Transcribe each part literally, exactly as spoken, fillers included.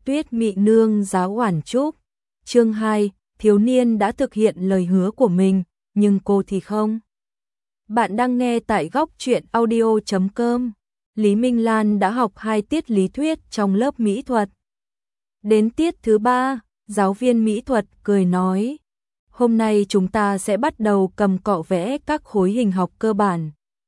Tuyết Mị Nương giáo oản trúc. Chương hai, thiếu niên đã thực hiện lời hứa của mình, nhưng cô thì không. Bạn đang nghe tại góc truyện audio chấm com. Lý Minh Lan đã học hai tiết lý thuyết trong lớp mỹ thuật. Đến tiết thứ ba, giáo viên mỹ thuật cười nói: "Hôm nay chúng ta sẽ bắt đầu cầm cọ vẽ các khối hình học cơ bản."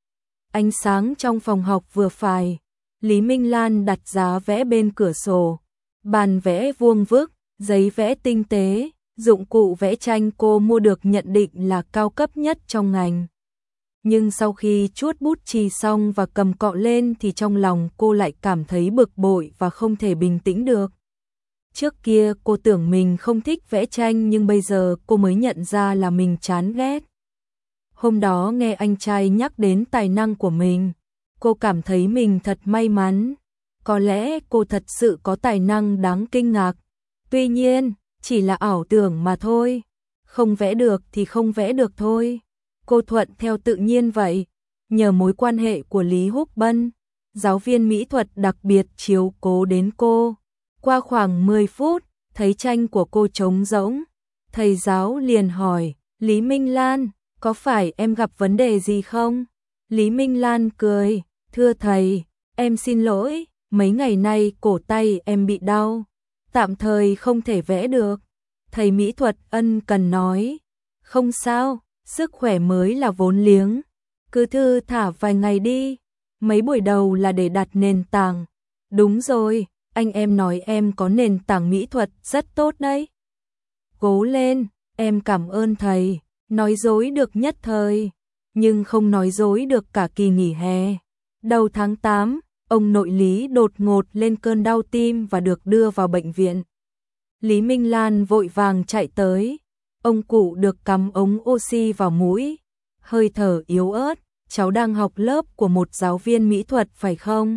Ánh sáng trong phòng học vừa phải, Lý Minh Lan đặt giá vẽ bên cửa sổ, bàn vẽ vuông vức, giấy vẽ tinh tế, dụng cụ vẽ tranh cô mua được nhận định là cao cấp nhất trong ngành. Nhưng sau khi chuốt bút chì xong và cầm cọ lên thì trong lòng cô lại cảm thấy bực bội và không thể bình tĩnh được. Trước kia cô tưởng mình không thích vẽ tranh, nhưng bây giờ cô mới nhận ra là mình chán ghét. Hôm đó nghe anh trai nhắc đến tài năng của mình, cô cảm thấy mình thật may mắn. Có lẽ cô thật sự có tài năng đáng kinh ngạc. Tuy nhiên, chỉ là ảo tưởng mà thôi. Không vẽ được thì không vẽ được thôi. Cô thuận theo tự nhiên vậy. Nhờ mối quan hệ của Lý Húc Bân, giáo viên mỹ thuật đặc biệt chiếu cố đến cô. Qua khoảng mười phút, thấy tranh của cô trống rỗng. Thầy giáo liền hỏi: "Lý Minh Lan, có phải em gặp vấn đề gì không?" Lý Minh Lan cười: "Thưa thầy, em xin lỗi, mấy ngày nay cổ tay em bị đau, tạm thời không thể vẽ được." Thầy mỹ thuật ân cần nói: "Không sao, sức khỏe mới là vốn liếng, cứ thư thả vài ngày đi, mấy buổi đầu là để đặt nền tảng." "Đúng rồi, anh em nói em có nền tảng mỹ thuật rất tốt đấy." "Cố lên, em cảm ơn thầy." Nói dối được nhất thời, nhưng không nói dối được cả kỳ nghỉ hè. Đầu tháng tám, ông nội Lý đột ngột lên cơn đau tim và được đưa vào bệnh viện. Lý Minh Lan vội vàng chạy tới. Ông cụ được cắm ống oxy vào mũi, hơi thở yếu ớt. "Cháu đang học lớp của một giáo viên mỹ thuật phải không?"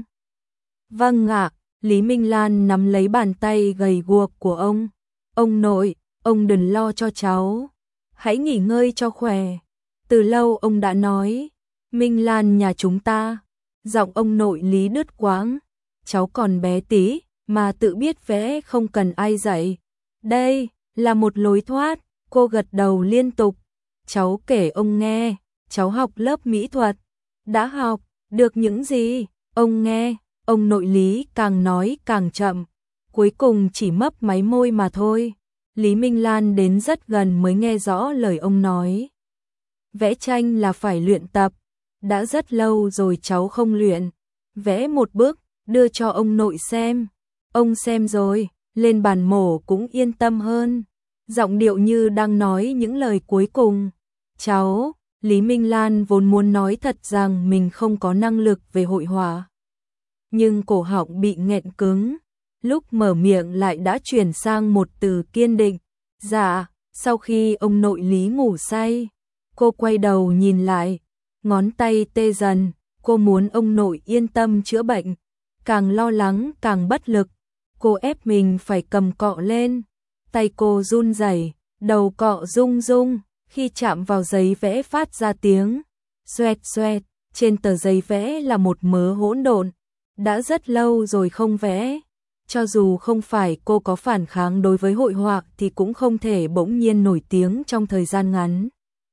"Vâng ạ." Lý Minh Lan nắm lấy bàn tay gầy guộc của ông. "Ông nội, ông đừng lo cho cháu. Hãy nghỉ ngơi cho khỏe." Từ lâu ông đã nói: "Minh Lan nhà chúng ta." Giọng ông nội Lý đứt quãng: "Cháu còn bé tí mà tự biết vẽ, không cần ai dạy. Đây là một lối thoát." Cô gật đầu liên tục. "Cháu kể ông nghe, cháu học lớp mỹ thuật." "Đã học được những gì?" Ông nghe. Ông nội Lý càng nói càng chậm, cuối cùng chỉ mấp máy môi mà thôi. Lý Minh Lan đến rất gần mới nghe rõ lời ông nói. "Vẽ tranh là phải luyện tập. Đã rất lâu rồi cháu không luyện. Vẽ một bức, đưa cho ông nội xem." Ông xem rồi, lên bàn mổ cũng yên tâm hơn. Giọng điệu như đang nói những lời cuối cùng. "Cháu..." Lý Minh Lan vốn muốn nói thật rằng mình không có năng lực về hội họa, nhưng cổ họng bị nghẹn cứng. Lúc mở miệng lại đã chuyển sang một từ kiên định: "Dạ." Sau khi ông nội Lý ngủ say, cô quay đầu nhìn lại, ngón tay tê dần. Cô muốn ông nội yên tâm chữa bệnh, càng lo lắng càng bất lực. Cô ép mình phải cầm cọ lên, tay cô run rẩy, đầu cọ rung rung, khi chạm vào giấy vẽ phát ra tiếng xoẹt xoẹt. Trên tờ giấy vẽ là một mớ hỗn độn. Đã rất lâu rồi không vẽ. Cho dù không phải cô có phản kháng đối với hội họa thì cũng không thể bỗng nhiên nổi tiếng trong thời gian ngắn.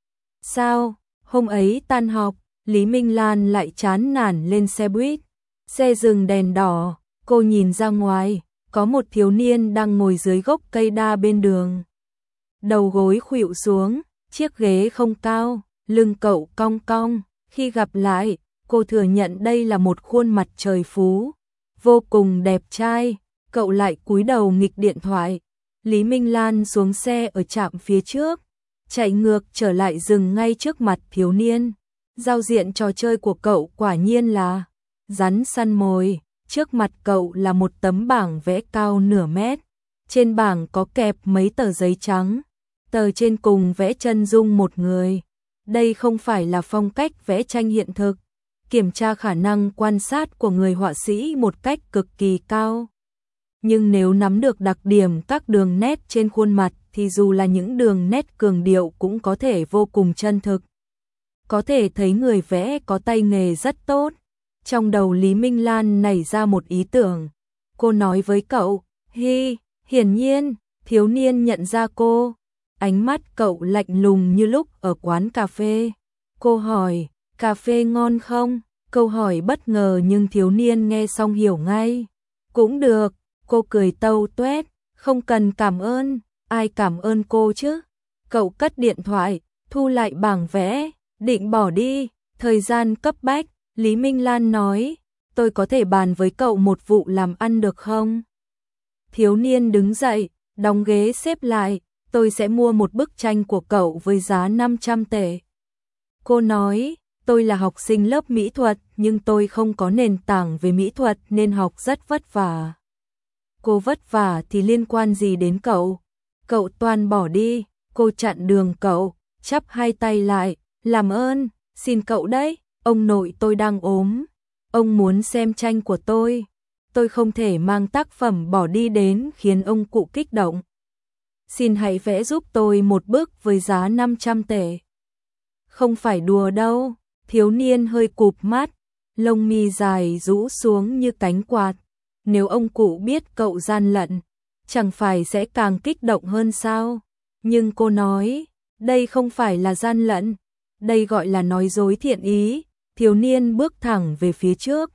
Sao? Hôm ấy tan học, Lý Minh Lan lại chán nản lên xe buýt. Xe dừng đèn đỏ, cô nhìn ra ngoài, có một thiếu niên đang ngồi dưới gốc cây đa bên đường. Đầu gối khuỵu xuống, chiếc ghế không cao, lưng cậu cong cong. Khi gặp lại, cô thừa nhận đây là một khuôn mặt trời phú, vô cùng đẹp trai. Cậu lại cúi đầu nghịch điện thoại. Lý Minh Lan xuống xe ở trạm phía trước, chạy ngược trở lại dừng ngay trước mặt thiếu niên. Giao diện trò chơi của cậu quả nhiên là rắn săn mồi. Trước mặt cậu là một tấm bảng vẽ cao nửa mét. Trên bảng có kẹp mấy tờ giấy trắng. Tờ trên cùng vẽ chân dung một người. Đây không phải là phong cách vẽ tranh hiện thực. Kiểm tra khả năng quan sát của người họa sĩ một cách cực kỳ cao. Nhưng nếu nắm được đặc điểm các đường nét trên khuôn mặt thì dù là những đường nét cường điệu cũng có thể vô cùng chân thực. Có thể thấy người vẽ có tay nghề rất tốt. Trong đầu Lý Minh Lan nảy ra một ý tưởng. Cô nói với cậu, Hi, hiển nhiên, thiếu niên nhận ra cô. Ánh mắt cậu lạnh lùng như lúc ở quán cà phê. Cô hỏi, cà phê ngon không? Câu hỏi bất ngờ nhưng thiếu niên nghe xong hiểu ngay. Cũng được, cô cười tâu tuét, không cần cảm ơn, ai cảm ơn cô chứ? Cậu cất điện thoại, thu lại bảng vẽ, định bỏ đi, thời gian cấp bách, Lý Minh Lan nói, tôi có thể bàn với cậu một vụ làm ăn được không? Thiếu niên đứng dậy, đóng ghế xếp lại, tôi sẽ mua một bức tranh của cậu với giá năm trăm tệ. Cô nói, tôi là học sinh lớp mỹ thuật nhưng tôi không có nền tảng về mỹ thuật nên học rất vất vả. Cô vất vả thì liên quan gì đến cậu? Cậu toàn bỏ đi, cô chặn đường cậu, chắp hai tay lại, làm ơn, xin cậu đấy, ông nội tôi đang ốm. Ông muốn xem tranh của tôi. Tôi không thể mang tác phẩm bỏ đi đến khiến ông cụ kích động. Xin hãy vẽ giúp tôi một bức với giá năm trăm tệ. Không phải đùa đâu, thiếu niên hơi cụp mắt, lông mi dài rũ xuống như cánh quạt. Nếu ông cụ biết cậu gian lận, chẳng phải sẽ càng kích động hơn sao? Nhưng cô nói, đây không phải là gian lận, đây gọi là nói dối thiện ý. Thiếu niên bước thẳng về phía trước.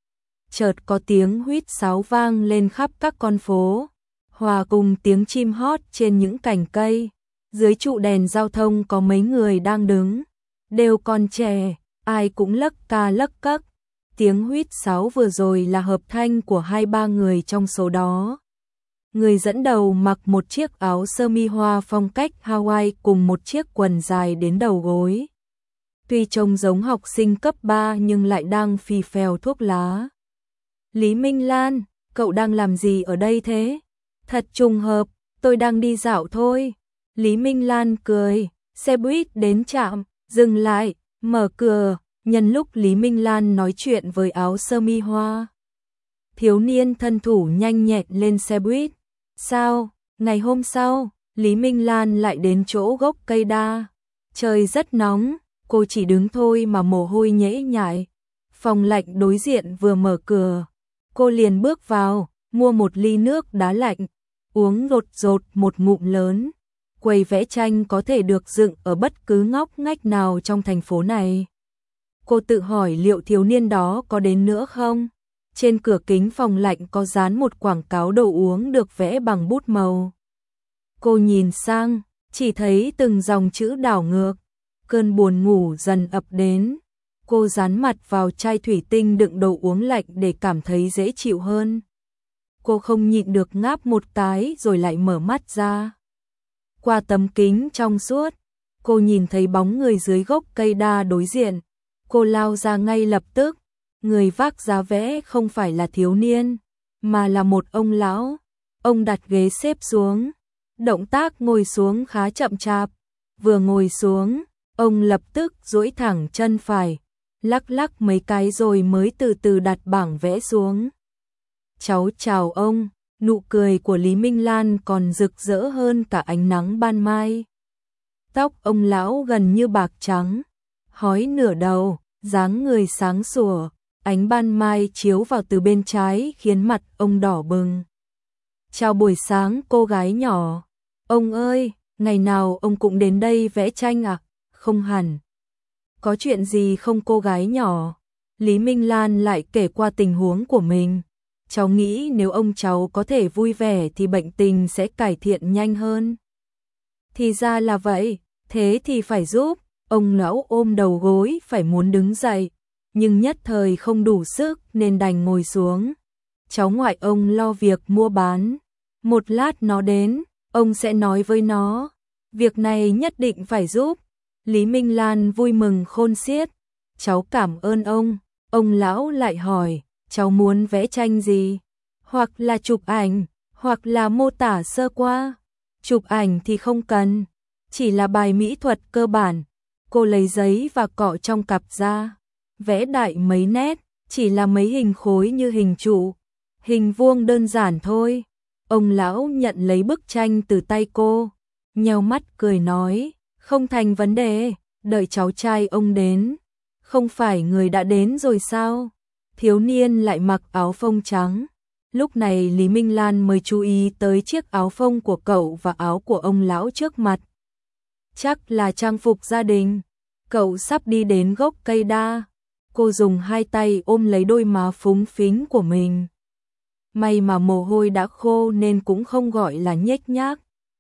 Chợt có tiếng huýt sáo vang lên khắp các con phố, hòa cùng tiếng chim hót trên những cành cây. Dưới trụ đèn giao thông có mấy người đang đứng, đều còn trẻ, ai cũng lấc ca lấc cấc. Tiếng huýt sáo vừa rồi là hợp thanh của hai ba người trong số đó. Người dẫn đầu mặc một chiếc áo sơ mi hoa phong cách Hawaii cùng một chiếc quần dài đến đầu gối. Tuy trông giống học sinh cấp ba nhưng lại đang phì phèo thuốc lá. Lý Minh Lan, cậu đang làm gì ở đây thế? Thật trùng hợp, tôi đang đi dạo thôi. Lý Minh Lan cười, xe buýt đến trạm, dừng lại, mở cửa, nhân lúc Lý Minh Lan nói chuyện với áo sơ mi hoa. Thiếu niên thân thủ nhanh nhẹn lên xe buýt. Sao, ngày hôm sau, Lý Minh Lan lại đến chỗ gốc cây đa. Trời rất nóng, cô chỉ đứng thôi mà mồ hôi nhễ nhại. Phòng lạnh đối diện vừa mở cửa, cô liền bước vào, mua một ly nước đá lạnh, uống rột rột một ngụm lớn. Quầy vẽ tranh có thể được dựng ở bất cứ ngóc ngách nào trong thành phố này. Cô tự hỏi liệu thiếu niên đó có đến nữa không? Trên cửa kính phòng lạnh có dán một quảng cáo đồ uống được vẽ bằng bút màu. Cô nhìn sang, chỉ thấy từng dòng chữ đảo ngược. Cơn buồn ngủ dần ập đến. Cô dán mặt vào chai thủy tinh đựng đồ uống lạnh để cảm thấy dễ chịu hơn. Cô không nhịn được ngáp một cái rồi lại mở mắt ra. Qua tấm kính trong suốt, cô nhìn thấy bóng người dưới gốc cây đa đối diện. Cô lao ra ngay lập tức. Người vác giá vẽ không phải là thiếu niên, mà là một ông lão. Ông đặt ghế xếp xuống. Động tác ngồi xuống khá chậm chạp. Vừa ngồi xuống, ông lập tức duỗi thẳng chân phải, lắc lắc mấy cái rồi mới từ từ đặt bảng vẽ xuống. Cháu chào ông, nụ cười của Lý Minh Lan còn rực rỡ hơn cả ánh nắng ban mai. Tóc ông lão gần như bạc trắng, hói nửa đầu, dáng người sáng sủa, ánh ban mai chiếu vào từ bên trái khiến mặt ông đỏ bừng. Chào buổi sáng cô gái nhỏ. Ông ơi, ngày nào ông cũng đến đây vẽ tranh à? Không hẳn. Có chuyện gì không cô gái nhỏ? Lý Minh Lan lại kể qua tình huống của mình. Cháu nghĩ nếu ông cháu có thể vui vẻ thì bệnh tình sẽ cải thiện nhanh hơn. Thì ra là vậy, thế thì phải giúp. Ông lão ôm đầu gối phải muốn đứng dậy, nhưng nhất thời không đủ sức nên đành ngồi xuống. Cháu ngoại ông lo việc mua bán. Một lát nó đến, ông sẽ nói với nó. Việc này nhất định phải giúp. Lý Minh Lan vui mừng khôn xiết. Cháu cảm ơn ông. Ông lão lại hỏi, cháu muốn vẽ tranh gì? Hoặc là chụp ảnh, hoặc là mô tả sơ qua. Chụp ảnh thì không cần, chỉ là bài mỹ thuật cơ bản. Cô lấy giấy và cọ trong cặp ra, vẽ đại mấy nét, chỉ là mấy hình khối như hình trụ, hình vuông đơn giản thôi. Ông lão nhận lấy bức tranh từ tay cô, nheo mắt cười nói, không thành vấn đề, đợi cháu trai ông đến. Không phải người đã đến rồi sao? Thiếu niên lại mặc áo phông trắng, Lúc này Lý Minh Lan mới chú ý tới chiếc áo phông của cậu và áo của ông lão trước mặt. Chắc là trang phục gia đình. Cậu sắp đi đến gốc cây đa. Cô dùng hai tay ôm lấy đôi má phúng phính của mình. May mà mồ hôi đã khô nên cũng không gọi là nhếch nhác.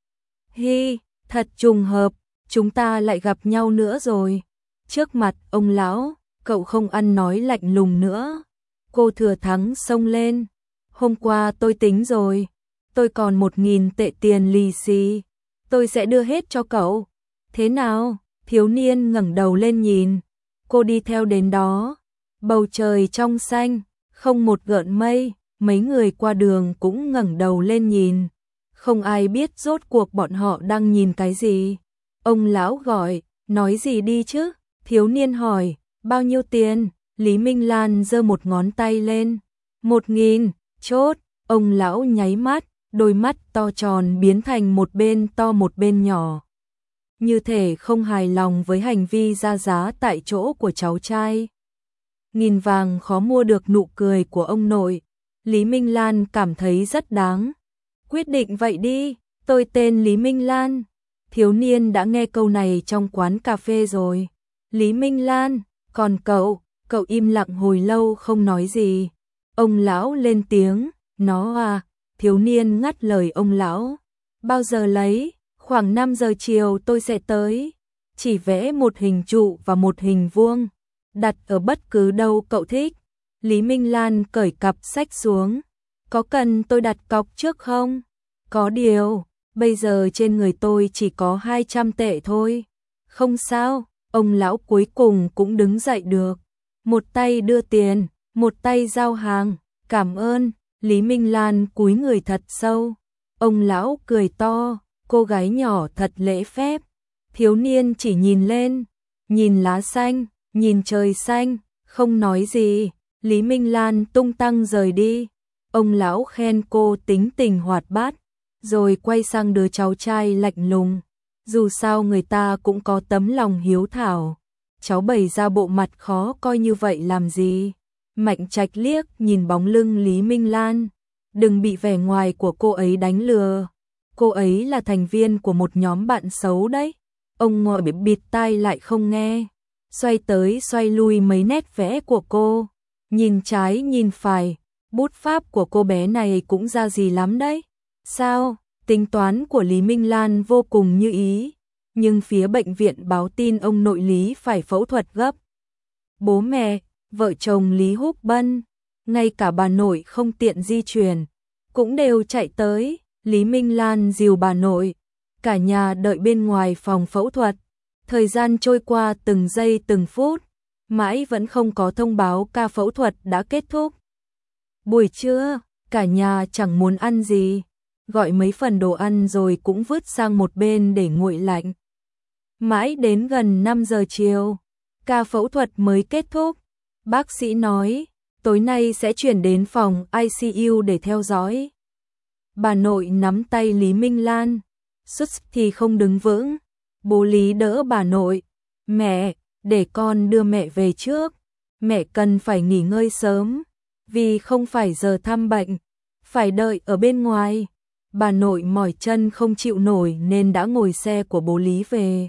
Hi, thật trùng hợp, chúng ta lại gặp nhau nữa rồi. Trước mặt ông lão, cậu không ăn nói lạnh lùng nữa. Cô thừa thắng xông lên. Hôm qua tôi tính rồi, tôi còn một nghìn tệ tiền lì xì, tôi sẽ đưa hết cho cậu. Thế nào? Thiếu niên ngẩng đầu lên nhìn. Cô đi theo đến đó. Bầu trời trong xanh, không một gợn mây, mấy người qua đường cũng ngẩng đầu lên nhìn. Không ai biết rốt cuộc bọn họ đang nhìn cái gì. Ông lão gọi, nói gì đi chứ? Thiếu niên hỏi, bao nhiêu tiền? Lý Minh Lan giơ một ngón tay lên. Một nghìn, chốt. Ông lão nháy mắt, đôi mắt to tròn biến thành một bên to một bên nhỏ. Như thể không hài lòng với hành vi ra giá tại chỗ của cháu trai. Nghìn vàng khó mua được nụ cười của ông nội. Lý Minh Lan cảm thấy rất đáng. Quyết định vậy đi, tôi tên Lý Minh Lan. Thiếu niên đã nghe câu này trong quán cà phê rồi. Lý Minh Lan, còn cậu, cậu im lặng hồi lâu không nói gì. Ông lão lên tiếng, nó à, thiếu niên ngắt lời ông lão. Bao giờ lấy, khoảng năm giờ chiều tôi sẽ tới. Chỉ vẽ một hình trụ và một hình vuông, đặt ở bất cứ đâu cậu thích. Lý Minh Lan cởi cặp sách xuống. Có cần tôi đặt cọc trước không? Có điều, bây giờ trên người tôi chỉ có hai trăm tệ thôi. Không sao, ông lão cuối cùng cũng đứng dậy được. Một tay đưa tiền, một tay giao hàng. Cảm ơn. Lý Minh Lan cúi người thật sâu. Ông lão cười to, cô gái nhỏ thật lễ phép. Thiếu niên chỉ nhìn lên, nhìn lá xanh, nhìn trời xanh, không nói gì. Lý Minh Lan tung tăng rời đi. Ông lão khen cô tính tình hoạt bát, rồi quay sang đứa cháu trai lạnh lùng. Dù sao người ta cũng có tấm lòng hiếu thảo. Cháu bày ra bộ mặt khó coi như vậy làm gì? Mạnh Trạch liếc nhìn bóng lưng Lý Minh Lan. Đừng bị vẻ ngoài của cô ấy đánh lừa. Cô ấy là thành viên của một nhóm bạn xấu đấy. Ông ngồi bịt bịt tai lại không nghe. Xoay tới xoay lui mấy nét vẽ của cô. Nhìn trái nhìn phải. Bút pháp của cô bé này cũng ra gì lắm đấy. Sao? Tính toán của Lý Minh Lan vô cùng như ý. Nhưng phía bệnh viện báo tin ông nội Lý phải phẫu thuật gấp. Bố mẹ, vợ chồng Lý Húc Bân, ngay cả bà nội không tiện di chuyển, cũng đều chạy tới. Lý Minh Lan dìu bà nội. Cả nhà đợi bên ngoài phòng phẫu thuật. Thời gian trôi qua từng giây từng phút. Mãi vẫn không có thông báo ca phẫu thuật đã kết thúc. Buổi trưa, cả nhà chẳng muốn ăn gì. Gọi mấy phần đồ ăn rồi cũng vứt sang một bên để nguội lạnh. Mãi đến gần năm giờ chiều, ca phẫu thuật mới kết thúc. Bác sĩ nói, tối nay sẽ chuyển đến phòng i xê u để theo dõi. Bà nội nắm tay Lý Minh Lan, suýt thì không đứng vững. Bố Lý đỡ bà nội. Mẹ, để con đưa mẹ về trước. Mẹ cần phải nghỉ ngơi sớm, vì không phải giờ thăm bệnh, phải đợi ở bên ngoài. Bà nội mỏi chân không chịu nổi nên đã ngồi xe của bố Lý về.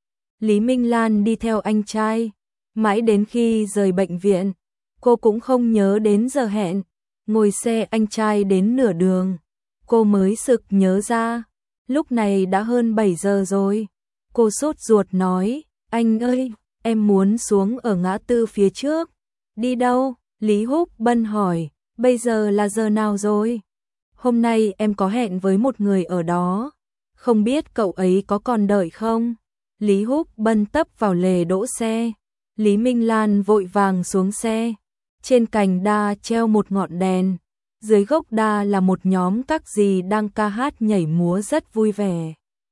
Lý Minh Lan đi theo anh trai, mãi đến khi rời bệnh viện, cô cũng không nhớ đến giờ hẹn. Ngồi xe anh trai đến nửa đường, cô mới sực nhớ ra, lúc này đã hơn bảy giờ rồi. Cô sốt ruột nói, anh ơi, em muốn xuống ở ngã tư phía trước. Đi đâu? Lý Húc Bân hỏi, bây giờ là giờ nào rồi? Hôm nay em có hẹn với một người ở đó, không biết cậu ấy có còn đợi không? Lý Húc Bân tấp vào lề đỗ xe. Lý Minh Lan vội vàng xuống xe. Trên cành đa treo một ngọn đèn, dưới gốc đa là một nhóm các dì đang ca hát nhảy múa rất vui vẻ.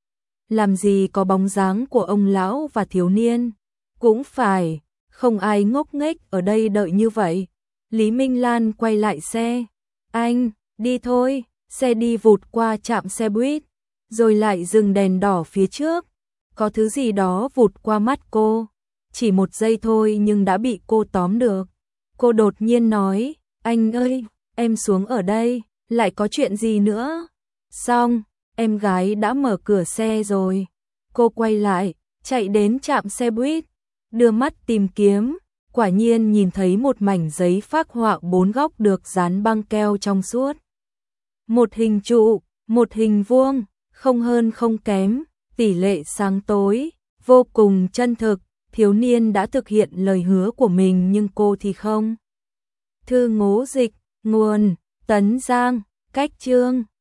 Làm gì có bóng dáng của ông lão và thiếu niên? Cũng phải, không ai ngốc nghếch ở đây đợi như vậy. Lý Minh Lan quay lại xe. Anh, đi thôi. Xe đi vụt qua trạm xe buýt, rồi lại dừng đèn đỏ phía trước. Có thứ gì đó vụt qua mắt cô. Chỉ một giây thôi nhưng đã bị cô tóm được. Cô đột nhiên nói, anh ơi, em xuống ở đây, lại có chuyện gì nữa? Xong, em gái đã mở cửa xe rồi. Cô quay lại, chạy đến trạm xe buýt, đưa mắt tìm kiếm, quả nhiên nhìn thấy một mảnh giấy phác họa bốn góc được dán băng keo trong suốt. Một hình trụ, một hình vuông, không hơn không kém, tỷ lệ sáng tối, vô cùng chân thực. Thiếu niên đã thực hiện lời hứa của mình nhưng cô thì không. Thư ngũ dịch, nguồn, Tấn Giang, cách chương.